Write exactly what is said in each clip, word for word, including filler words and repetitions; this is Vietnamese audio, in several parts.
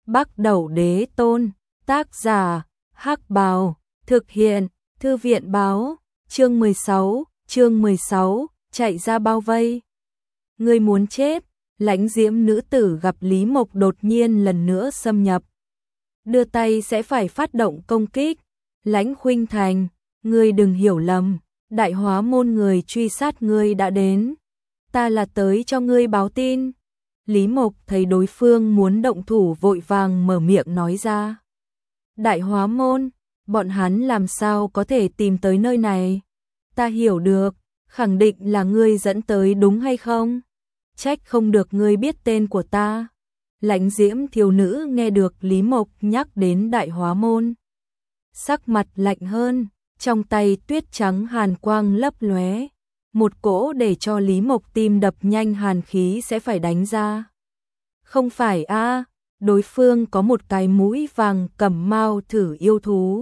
Bắc Đẩu Đế Tôn, tác giả, Hắc Bào, thực hiện, Thư viện báo, chương mười sáu, chương mười sáu, chạy ra bao vây. Ngươi muốn chết, lãnh diễm nữ tử gặp Lý Mộc đột nhiên lần nữa xâm nhập. Đưa tay sẽ phải phát động công kích, lãnh khuynh thành, ngươi đừng hiểu lầm, đại hóa môn người truy sát ngươi đã đến. Ta là tới cho ngươi báo tin. Lý Mộc thấy đối phương muốn động thủ vội vàng mở miệng nói ra. Đại hóa môn, bọn hắn làm sao có thể tìm tới nơi này? Ta hiểu được, khẳng định là ngươi dẫn tới đúng hay không? Trách không được ngươi biết tên của ta. Lãnh diễm thiếu nữ nghe được Lý Mộc nhắc đến đại hóa môn. Sắc mặt lạnh hơn, trong tay tuyết trắng hàn quang lấp lóe. Một cỗ để cho Lý Mộc tim đập nhanh hàn khí sẽ phải đánh ra. Không phải a, đối phương có một cái mũi vàng cẩm mao thử yêu thú.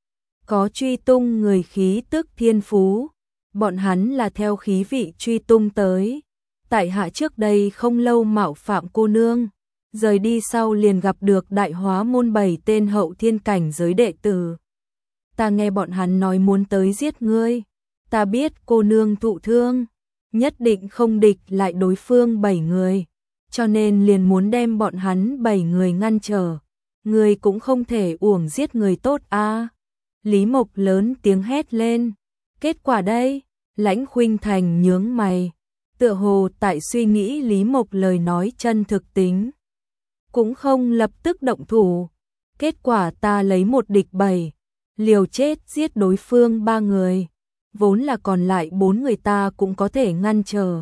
Có truy tung người khí tức thiên phú. Bọn hắn là theo khí vị truy tung tới. Tại hạ trước đây không lâu mạo phạm cô nương. Rời đi sau liền gặp được đại hóa môn bảy tên hậu thiên cảnh giới đệ tử. Ta nghe bọn hắn nói muốn tới giết ngươi. Ta biết cô nương thụ thương, nhất định không địch lại đối phương bảy người, cho nên liền muốn đem bọn hắn bảy người ngăn trở. Ngươi cũng không thể uổng giết người tốt a. À. Lý Mộc lớn tiếng hét lên. Kết quả đây, lãnh khuynh thành nhướng mày, tựa hồ tại suy nghĩ Lý Mộc lời nói chân thực tính. Cũng không lập tức động thủ. Kết quả ta lấy một địch bảy, liều chết giết đối phương ba người. Vốn là còn lại bốn người ta cũng có thể ngăn trở.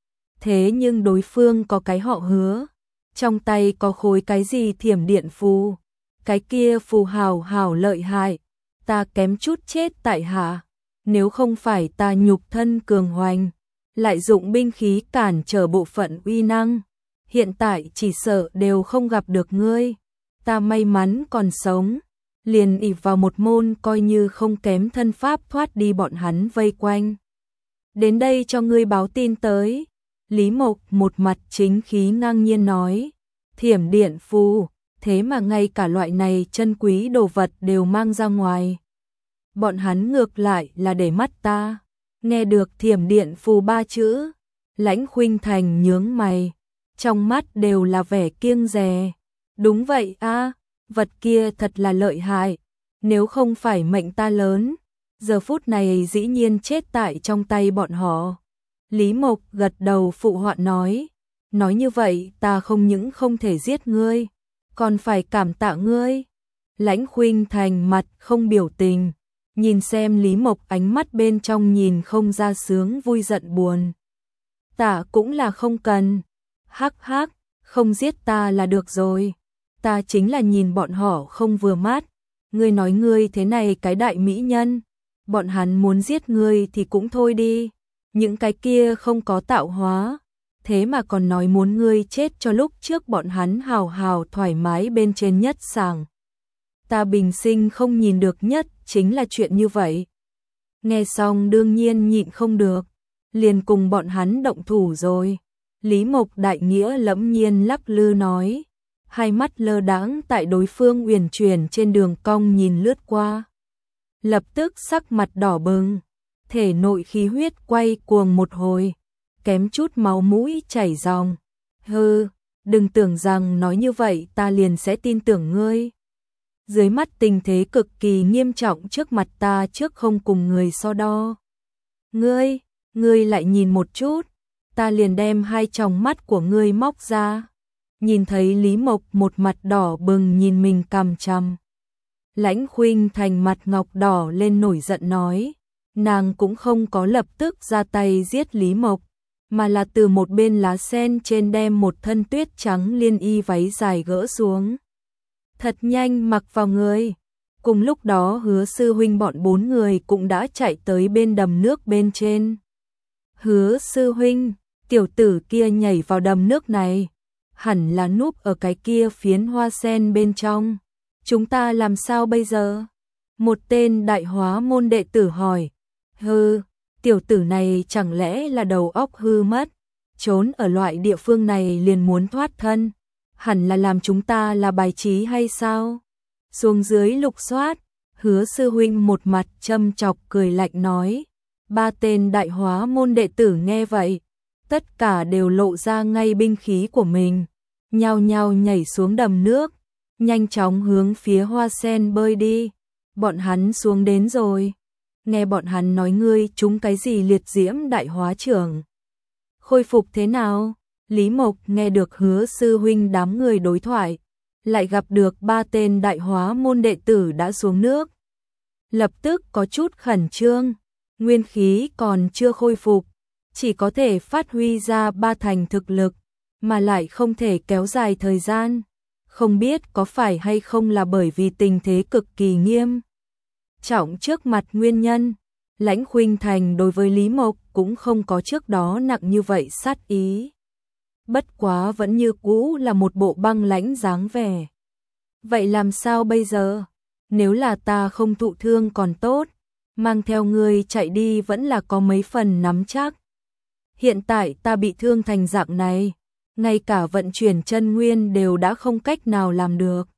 Thế nhưng đối phương có cái họ Hứa, trong tay có khối cái gì thiểm điện phù, cái kia phù hào hào lợi hại, ta kém chút chết tại hạ. Nếu không phải ta nhục thân cường hoành, lại dụng binh khí cản trở bộ phận uy năng, hiện tại chỉ sợ đều không gặp được ngươi. Ta may mắn còn sống, liền ỷ vào một môn coi như không kém thân pháp thoát đi bọn hắn vây quanh. Đến đây cho ngươi báo tin tới. Lý Mộc một mặt chính khí ngang nhiên nói. Thiểm điện phù, thế mà ngay cả loại này chân quý đồ vật đều mang ra ngoài. Bọn hắn ngược lại là để mắt ta. Nghe được thiểm điện phù ba chữ, lãnh khuynh thành nhướng mày, trong mắt đều là vẻ kiêng dè. Đúng vậy a, à, vật kia thật là lợi hại, nếu không phải mệnh ta lớn, giờ phút này dĩ nhiên chết tại trong tay bọn họ. Lý Mộc gật đầu phụ họa nói, nói như vậy ta không những không thể giết ngươi, còn phải cảm tạ ngươi. Lãnh khuynh thành mặt không biểu tình, nhìn xem Lý Mộc ánh mắt bên trong nhìn không ra sướng vui giận buồn. Tạ cũng là không cần, hắc hắc, không giết ta là được rồi. Ta chính là nhìn bọn họ không vừa mắt. Ngươi nói ngươi thế này cái đại mỹ nhân, bọn hắn muốn giết ngươi thì cũng thôi đi. Những cái kia không có tạo hóa, thế mà còn nói muốn ngươi chết cho lúc trước bọn hắn hào hào thoải mái bên trên nhất sàng. Ta bình sinh không nhìn được nhất chính là chuyện như vậy. Nghe xong đương nhiên nhịn không được, liền cùng bọn hắn động thủ rồi. Lý Mộc đại nghĩa lẫm nhiên lắc lư nói. Hai mắt lơ đãng tại đối phương uyển chuyển trên đường cong nhìn lướt qua. Lập tức sắc mặt đỏ bừng, thể nội khí huyết quay cuồng một hồi, kém chút máu mũi chảy ròng. Hừ, đừng tưởng rằng nói như vậy ta liền sẽ tin tưởng ngươi. Dưới mắt tình thế cực kỳ nghiêm trọng trước mặt ta trước không cùng người so đo. Ngươi, ngươi lại nhìn một chút, ta liền đem hai tròng mắt của ngươi móc ra. Nhìn thấy Lý Mộc một mặt đỏ bừng nhìn mình cằm chằm. Lãnh khuynh thành mặt ngọc đỏ lên nổi giận nói. Nàng cũng không có lập tức ra tay giết Lý Mộc, mà là từ một bên lá sen trên đem một thân tuyết trắng liên y váy dài gỡ xuống. Thật nhanh mặc vào người. Cùng lúc đó Hứa sư huynh bọn bốn người cũng đã chạy tới bên đầm nước bên trên. Hứa sư huynh, tiểu tử kia nhảy vào đầm nước này, hẳn là núp ở cái kia phiến hoa sen bên trong. Chúng ta làm sao bây giờ? Một tên đại hóa môn đệ tử hỏi. Hừ, tiểu tử này chẳng lẽ là đầu óc hư mất, trốn ở loại địa phương này liền muốn thoát thân. hẳn là làm chúng ta là bài trí hay sao? Xuống dưới lục soát, Hứa sư huynh một mặt châm chọc cười lạnh nói. Ba tên đại hóa môn đệ tử nghe vậy, tất cả đều lộ ra ngay binh khí của mình, nhao nhao nhảy xuống đầm nước, nhanh chóng hướng phía hoa sen bơi đi. Bọn hắn xuống đến rồi. Nghe bọn hắn nói ngươi trúng cái gì liệt diễm đại hóa trưởng. Khôi phục thế nào? Lý Mộc nghe được Hứa sư huynh đám người đối thoại, lại gặp được ba tên đại hóa môn đệ tử đã xuống nước. Lập tức có chút khẩn trương, nguyên khí còn chưa khôi phục, chỉ có thể phát huy ra ba thành thực lực, mà lại không thể kéo dài thời gian. Không biết có phải hay không là bởi vì tình thế cực kỳ nghiêm trọng trước mặt nguyên nhân, Lãnh Khuynh Thành đối với Lý Mộc cũng không có trước đó nặng như vậy sát ý. Bất quá vẫn như cũ là một bộ băng lãnh dáng vẻ. Vậy làm sao bây giờ? Nếu là ta không thụ thương còn tốt, mang theo ngươi chạy đi vẫn là có mấy phần nắm chắc. Hiện tại ta bị thương thành dạng này, ngay cả vận chuyển chân nguyên đều đã không cách nào làm được.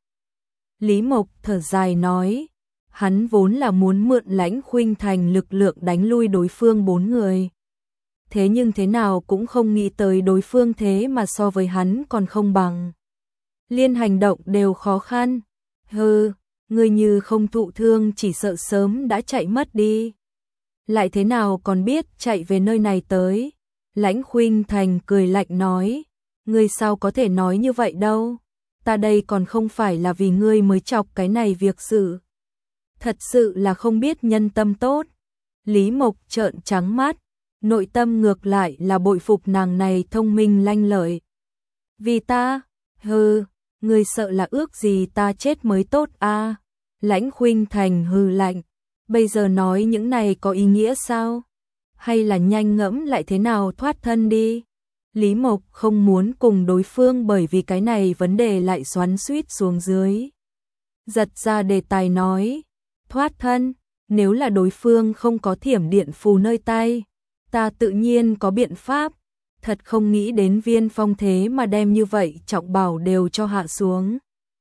Lý Mộc thở dài nói, hắn vốn là muốn mượn Lãnh Khuynh Thành lực lượng đánh lui đối phương bốn người. Thế nhưng thế nào cũng không nghĩ tới đối phương thế mà so với hắn còn không bằng. Liên hành động đều khó khăn. Hừ, ngươi như không thụ thương chỉ sợ sớm đã chạy mất đi. Lại thế nào còn biết chạy về nơi này tới. Lãnh Khuynh Thành cười lạnh nói, ngươi sao có thể nói như vậy đâu. Ta đây còn không phải là vì ngươi mới chọc cái này việc sự. Thật sự là không biết nhân tâm tốt. Lý Mộc trợn trắng mắt, nội tâm ngược lại là bội phục nàng này thông minh lanh lợi. Vì ta, hừ, ngươi sợ là ước gì ta chết mới tốt a? À? Lãnh Khuynh Thành hừ lạnh, bây giờ nói những này có ý nghĩa sao? Hay là nhanh ngẫm lại thế nào thoát thân đi? Lý Mộc không muốn cùng đối phương bởi vì cái này vấn đề lại xoắn xuýt xuống dưới. Giật ra đề tài nói, thoát thân, nếu là đối phương không có thiểm điện phù nơi tay, ta tự nhiên có biện pháp. Thật không nghĩ đến Viên Phong thế mà đem như vậy trọng bảo đều cho hạ xuống.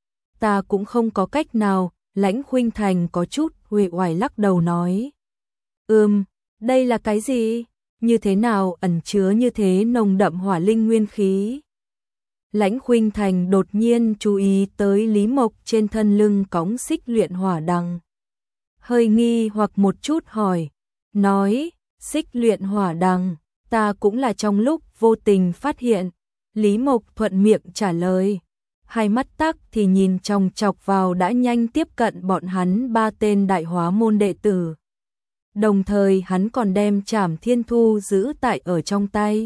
Ta cũng không có cách nào. Lãnh Khuynh Thành có chút uể oải lắc đầu nói. Ừm, đây là cái gì? Như thế nào ẩn chứa như thế nồng đậm hỏa linh nguyên khí? Lãnh Khuynh Thành đột nhiên chú ý tới Lý Mộc trên thân lưng cõng xích luyện hỏa đằng. Hơi nghi hoặc một chút hỏi, nói, xích luyện hỏa đằng, ta cũng là trong lúc vô tình phát hiện. Lý Mộc thuận miệng trả lời. Hai mắt tắc thì nhìn chòng chọc vào đã nhanh tiếp cận bọn hắn ba tên đại hóa môn đệ tử. Đồng thời hắn còn đem Trảm Thiên Thu giữ tại ở trong tay.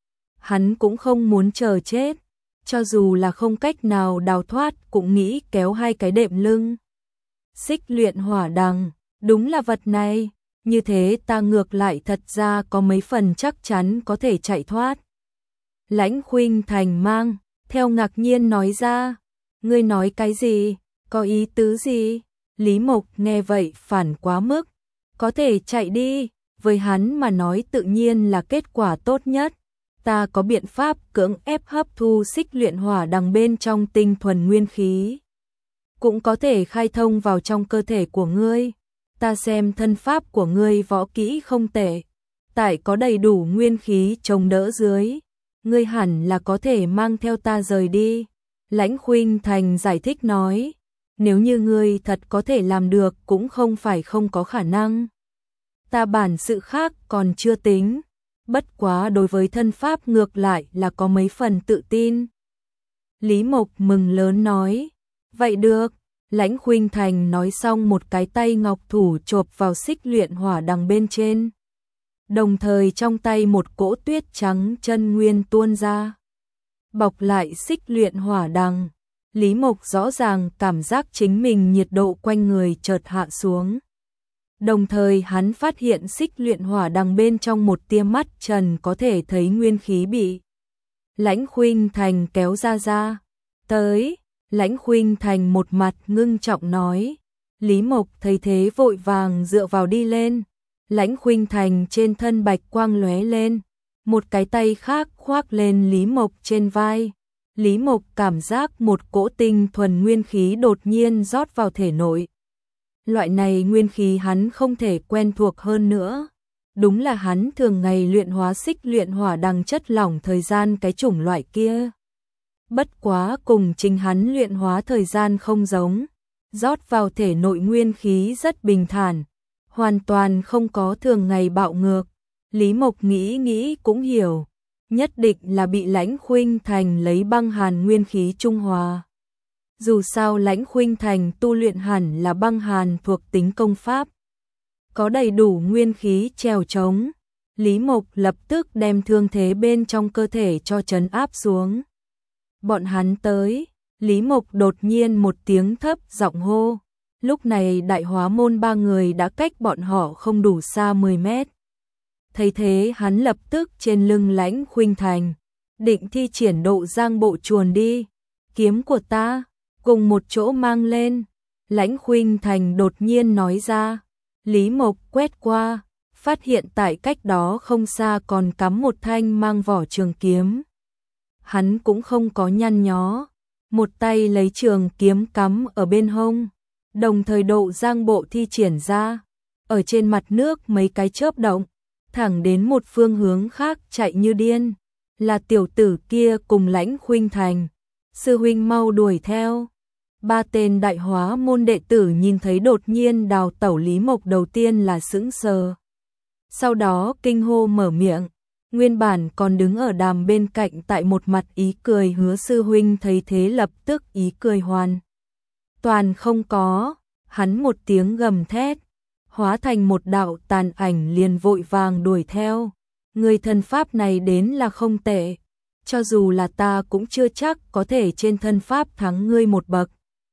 Hắn cũng không muốn chờ chết, cho dù là không cách nào đào thoát cũng nghĩ kéo hai cái đệm lưng. Xích luyện hỏa đằng, đúng là vật này, như thế ta ngược lại thật ra có mấy phần chắc chắn có thể chạy thoát. Lãnh Khuynh Thành mang theo ngạc nhiên nói ra, ngươi nói cái gì, có ý tứ gì? Lý Mộc nghe vậy phản quá mức, có thể chạy đi, với hắn mà nói tự nhiên là kết quả tốt nhất. Ta có biện pháp cưỡng ép hấp thu xích luyện hỏa đằng bên trong tinh thuần nguyên khí, cũng có thể khai thông vào trong cơ thể của ngươi. Ta xem thân pháp của ngươi võ kỹ không tệ, tại có đầy đủ nguyên khí chống đỡ dưới, ngươi hẳn là có thể mang theo ta rời đi. Lãnh Khuynh Thành giải thích nói, nếu như ngươi thật có thể làm được cũng không phải không có khả năng. Ta bản sự khác còn chưa tính, bất quá đối với thân pháp ngược lại là có mấy phần tự tin. Lý Mộc mừng lớn nói, vậy được. Lãnh Khuynh Thành nói xong một cái tay ngọc thủ chộp vào xích luyện hỏa đằng bên trên. Đồng thời trong tay một cỗ tuyết trắng chân nguyên tuôn ra, bọc lại xích luyện hỏa đằng. Lý Mộc rõ ràng cảm giác chính mình nhiệt độ quanh người chợt hạ xuống. Đồng thời hắn phát hiện xích luyện hỏa đằng bên trong một tia mắt trần có thể thấy nguyên khí bị Lãnh Khuynh Thành kéo ra ra. Tới, Lãnh Khuynh Thành một mặt ngưng trọng nói. Lý Mộc thấy thế vội vàng dựa vào đi lên. Lãnh Khuynh Thành trên thân bạch quang lóe lên, một cái tay khác khoác lên Lý Mộc trên vai. Lý Mộc cảm giác một cỗ tinh thuần nguyên khí đột nhiên rót vào thể nội. Loại này nguyên khí hắn không thể quen thuộc hơn nữa. Đúng là hắn thường ngày luyện hóa xích luyện hỏa đằng chất lỏng thời gian cái chủng loại kia. Bất quá cùng chính hắn luyện hóa thời gian không giống. Rót vào thể nội nguyên khí rất bình thản, hoàn toàn không có thường ngày bạo ngược. Lý Mộc nghĩ nghĩ cũng hiểu, nhất định là bị Lãnh Khuynh Thành lấy băng hàn nguyên khí trung hòa. Dù sao Lãnh Khuynh Thành tu luyện hẳn là băng hàn thuộc tính công pháp, có đầy đủ nguyên khí trèo trống. Lý Mộc lập tức đem thương thế bên trong cơ thể cho trấn áp xuống. Bọn hắn tới, Lý Mộc đột nhiên một tiếng thấp giọng hô. Lúc này Đại Hóa Môn ba người đã cách bọn họ không đủ xa mười mét. Thấy thế hắn lập tức trên lưng Lãnh Khuynh Thành, định thi triển độ giang bộ chuồn đi. Kiếm của ta, cùng một chỗ mang lên. Lãnh Khuynh Thành đột nhiên nói ra. Lý Mộc quét qua, phát hiện tại cách đó không xa còn cắm một thanh mang vỏ trường kiếm. Hắn cũng không có nhăn nhó, một tay lấy trường kiếm cắm ở bên hông, đồng thời độ giang bộ thi triển ra, ở trên mặt nước mấy cái chớp động, thẳng đến một phương hướng khác chạy như điên, là tiểu tử kia cùng Lãnh Khuynh Thành. Sư huynh mau đuổi theo. Ba tên Đại Hóa Môn đệ tử nhìn thấy đột nhiên đào tẩu Lý Mộc đầu tiên là sững sờ. Sau đó kinh hô mở miệng, nguyên bản còn đứng ở đàm bên cạnh tại một mặt ý cười Hứa sư huynh thấy thế lập tức ý cười hoàn toàn không có, hắn một tiếng gầm thét, hóa thành một đạo tàn ảnh liền vội vàng đuổi theo. Người thân pháp này đến là không tệ, cho dù là ta cũng chưa chắc có thể trên thân pháp thắng ngươi một bậc.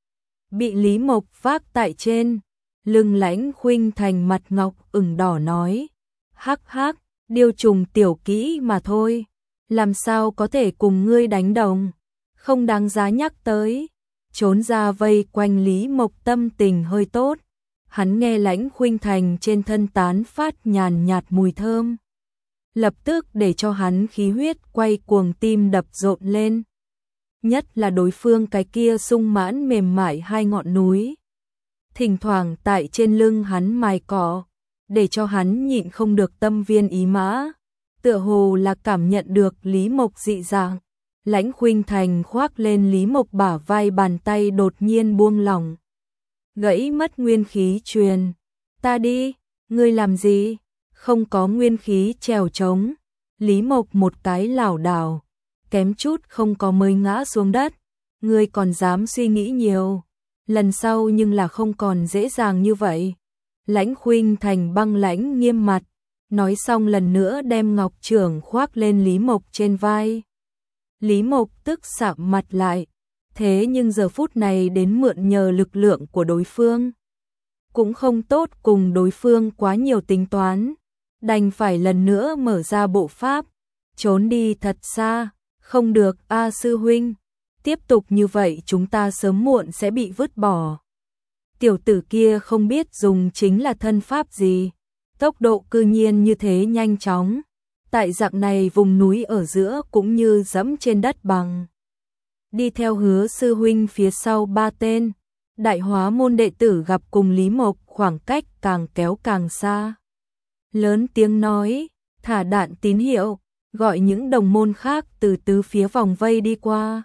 Bị Lý Mộc vác tại trên lưng, Lãnh Khuynh Thành mặt ngọc ửng đỏ nói, hắc hắc, điêu trùng tiểu kỹ mà thôi, làm sao có thể cùng ngươi đánh đồng, không đáng giá nhắc tới. Trốn ra vây quanh Lý Mộc tâm tình hơi tốt, hắn nghe Lãnh Khuynh Thành trên thân tán phát nhàn nhạt mùi thơm, lập tức để cho hắn khí huyết quay cuồng, tim đập rộn lên. Nhất là đối phương cái kia sung mãn mềm mại hai ngọn núi, thỉnh thoảng tại trên lưng hắn mài cọ, để cho hắn nhịn không được tâm viên ý mã, tựa hồ là cảm nhận được Lý Mộc dị dạng. Lãnh Khuynh Thành khoác lên Lý Mộc bả vai, bàn tay đột nhiên buông lỏng, gãy mất nguyên khí truyền. Ta đi, ngươi làm gì? Không có nguyên khí trèo trống. Lý Mộc một cái lảo đảo, kém chút không có mới ngã xuống đất. Ngươi còn dám suy nghĩ nhiều, lần sau nhưng là không còn dễ dàng như vậy. Lãnh Khuynh Thành băng lãnh nghiêm mặt, nói xong lần nữa đem ngọc chưởng khoác lên Lý Mộc trên vai. Lý Mộc tức sạm mặt lại, thế nhưng giờ phút này đến mượn nhờ lực lượng của đối phương, cũng không tốt cùng đối phương quá nhiều tính toán, đành phải lần nữa mở ra bộ pháp, trốn đi thật xa. Không được a sư huynh, tiếp tục như vậy chúng ta sớm muộn sẽ bị vứt bỏ. Tiểu tử kia không biết dùng chính là thân pháp gì, tốc độ cư nhiên như thế nhanh chóng, tại dạng này vùng núi ở giữa cũng như dẫm trên đất bằng. Đi theo Hứa sư huynh phía sau ba tên Đại Hóa Môn đệ tử gặp cùng Lý Mộc khoảng cách càng kéo càng xa. Lớn tiếng nói, thả đạn tín hiệu, gọi những đồng môn khác từ tứ phía vòng vây đi qua.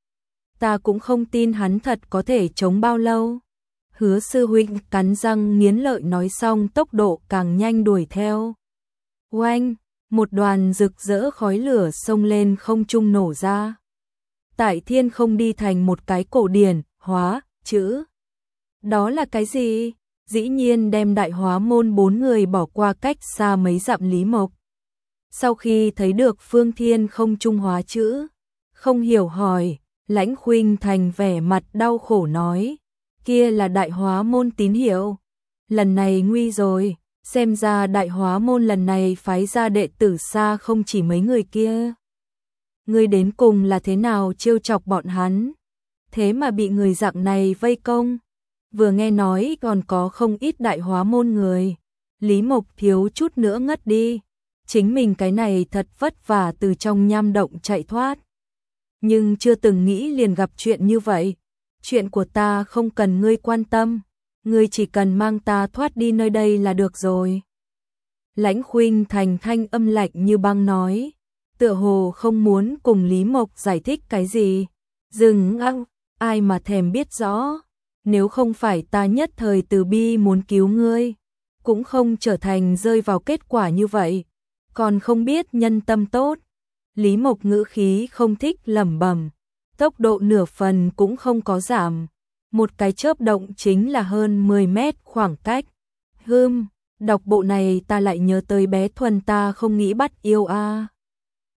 Ta cũng không tin hắn thật có thể chống bao lâu. Hứa sư huynh cắn răng nghiến lợi nói xong tốc độ càng nhanh đuổi theo. Oanh, một đoàn rực rỡ khói lửa xông lên không trung nổ ra. Tại thiên không đi thành một cái cổ điển, hóa, chữ. Đó là cái gì? Dĩ nhiên đem Đại Hóa Môn bốn người bỏ qua cách xa mấy dặm Lý Mộc. Sau khi thấy được phương thiên không trung hóa chữ, không hiểu hỏi, Lãnh Khuynh Thành vẻ mặt đau khổ nói, kia là Đại Hóa Môn tín hiệu. Lần này nguy rồi, xem ra Đại Hóa Môn lần này phái ra đệ tử xa không chỉ mấy người kia. Ngươi đến cùng là thế nào trêu chọc bọn hắn, thế mà bị người dạng này vây công. Vừa nghe nói còn có không ít Đại Hóa Môn người, Lý Mộc thiếu chút nữa ngất đi. Chính mình cái này thật vất vả từ trong nham động chạy thoát, nhưng chưa từng nghĩ liền gặp chuyện như vậy. Chuyện của ta không cần ngươi quan tâm, ngươi chỉ cần mang ta thoát đi nơi đây là được rồi. Lãnh Khuynh Thành thanh âm lạnh như băng nói, tựa hồ không muốn cùng Lý Mộc giải thích cái gì. Dừng ăng, ai mà thèm biết rõ, nếu không phải ta nhất thời từ bi muốn cứu ngươi, cũng không trở thành rơi vào kết quả như vậy, còn không biết nhân tâm tốt. Lý Mộc ngữ khí không thích lẩm bẩm, tốc độ nửa phần cũng không có giảm, một cái chớp động chính là hơn mười mét khoảng cách. Hừm, đọc bộ này ta lại nhớ tới bé Thuần ta không nghĩ bắt yêu a. À.